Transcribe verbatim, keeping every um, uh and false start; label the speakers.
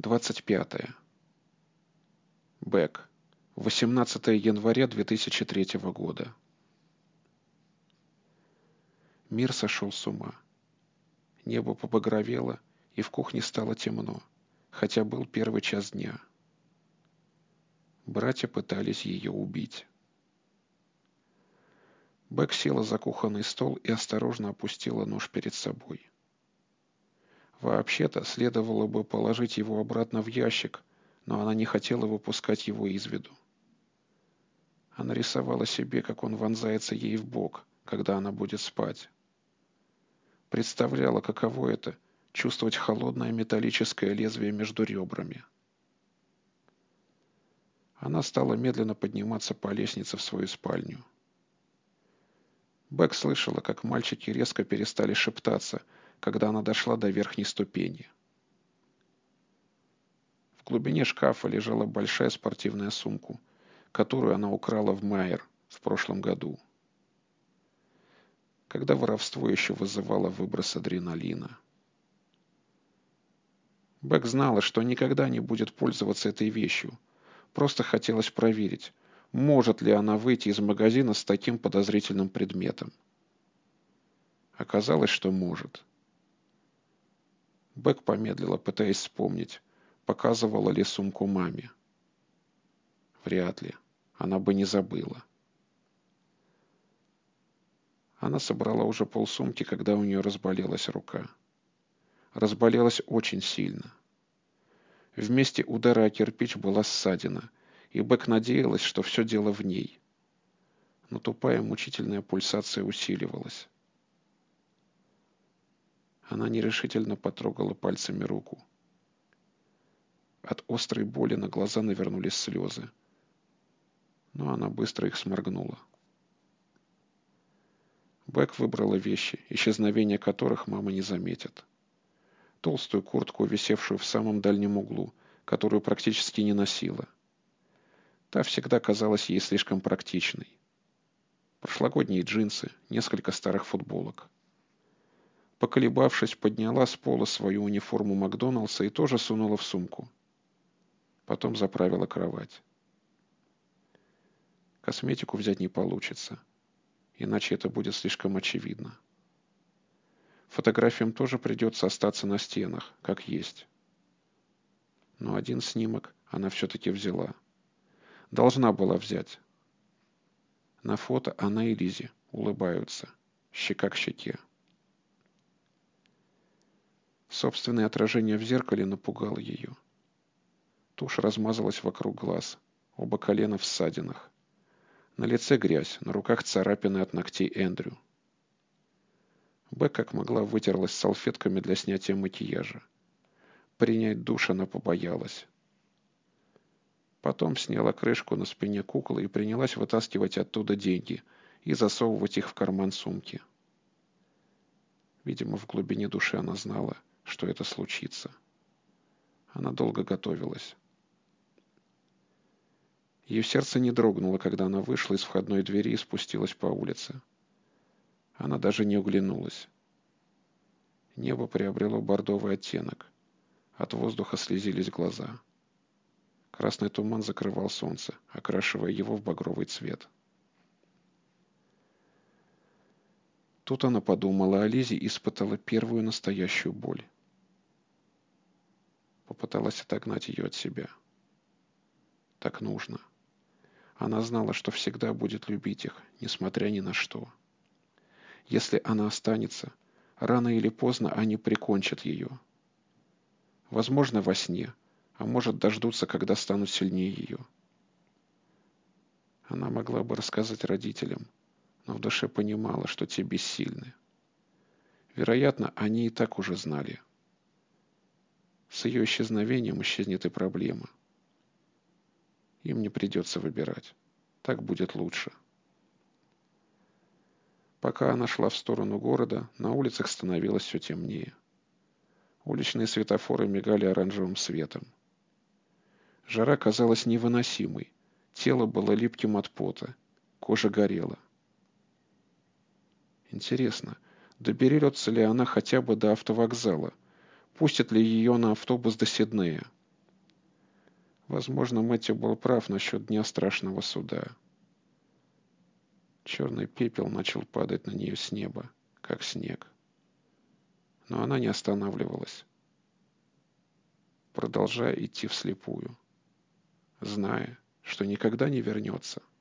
Speaker 1: двадцать пятое. Бэк. восемнадцатое января две тысячи третьего года. Мир сошел с ума. Небо побагровело, и в кухне стало темно, хотя был первый час дня. Братья пытались ее убить. Бэк села за кухонный стол и осторожно опустила нож перед собой. Вообще-то следовало бы положить его обратно в ящик, но она не хотела выпускать его из виду. Она рисовала себе, как он вонзается ей в бок, когда она будет спать. Представляла, каково это — чувствовать холодное металлическое лезвие между ребрами. Она стала медленно подниматься по лестнице в свою спальню. Бэк слышала, как мальчики резко перестали шептаться, когда она дошла до верхней ступени. В глубине шкафа лежала большая спортивная сумка, которую она украла в Майер в прошлом году, когда воровство еще вызывало выброс адреналина. Бэк знала, что никогда не будет пользоваться этой вещью. Просто хотелось проверить, может ли она выйти из магазина с таким подозрительным предметом. Оказалось, что может. Бэк помедлила, пытаясь вспомнить, показывала ли сумку маме. Вряд ли. Она бы не забыла. Она собрала уже полсумки, когда у нее разболелась рука. Разболелась очень сильно. В месте удара о кирпич была ссадина, и Бэк надеялась, что все дело в ней. Но тупая мучительная пульсация усиливалась. Она нерешительно потрогала пальцами руку. От острой боли на глаза навернулись слезы, но она быстро их сморгнула. Бэк выбрала вещи, исчезновение которых мама не заметит. Толстую куртку, висевшую в самом дальнем углу, которую практически не носила. Та всегда казалась ей слишком практичной. Прошлогодние джинсы, несколько старых футболок. Поколебавшись, подняла с пола свою униформу Макдоналдса и тоже сунула в сумку. Потом заправила кровать. Косметику взять не получится, иначе это будет слишком очевидно. Фотографиям тоже придется остаться на стенах, как есть. Но один снимок она все-таки взяла. Должна была взять. На фото она и Лизи улыбаются, щека к щеке. Собственное отражение в зеркале напугало ее. Тушь размазалась вокруг глаз, оба колена в ссадинах. На лице грязь, на руках царапины от ногтей Эндрю. Бэк как могла вытерлась салфетками для снятия макияжа. Принять душ она побоялась. Потом сняла крышку на спине куклы и принялась вытаскивать оттуда деньги и засовывать их в карман сумки. Видимо, в глубине души она знала, что это случится. Она долго готовилась. Ее сердце не дрогнуло, когда она вышла из входной двери и спустилась по улице. Она даже не оглянулась. Небо приобрело бордовый оттенок. От воздуха слезились глаза. Красный туман закрывал солнце, окрашивая его в багровый цвет. Тут она подумала о Лизе и испытала первую настоящую боль. Попыталась отогнать ее от себя. Так нужно. Она знала, что всегда будет любить их, несмотря ни на что. Если она останется, рано или поздно они прикончат ее. Возможно, во сне, а может, дождутся, когда станут сильнее ее. Она могла бы рассказать родителям, но в душе понимала, что те бессильны. Вероятно, они и так уже знали. С ее исчезновением исчезнет и проблема. Им не придется выбирать. Так будет лучше. Пока она шла в сторону города, на улицах становилось все темнее. Уличные светофоры мигали оранжевым светом. Жара казалась невыносимой. Тело было липким от пота. Кожа горела. Интересно, доберется ли она хотя бы до автовокзала? Пустят ли ее на автобус до Сиднея? Возможно, Мэтью был прав насчет дня страшного суда. Черный пепел начал падать на нее с неба, как снег. Но она не останавливалась, продолжая идти вслепую, зная, что никогда не вернется.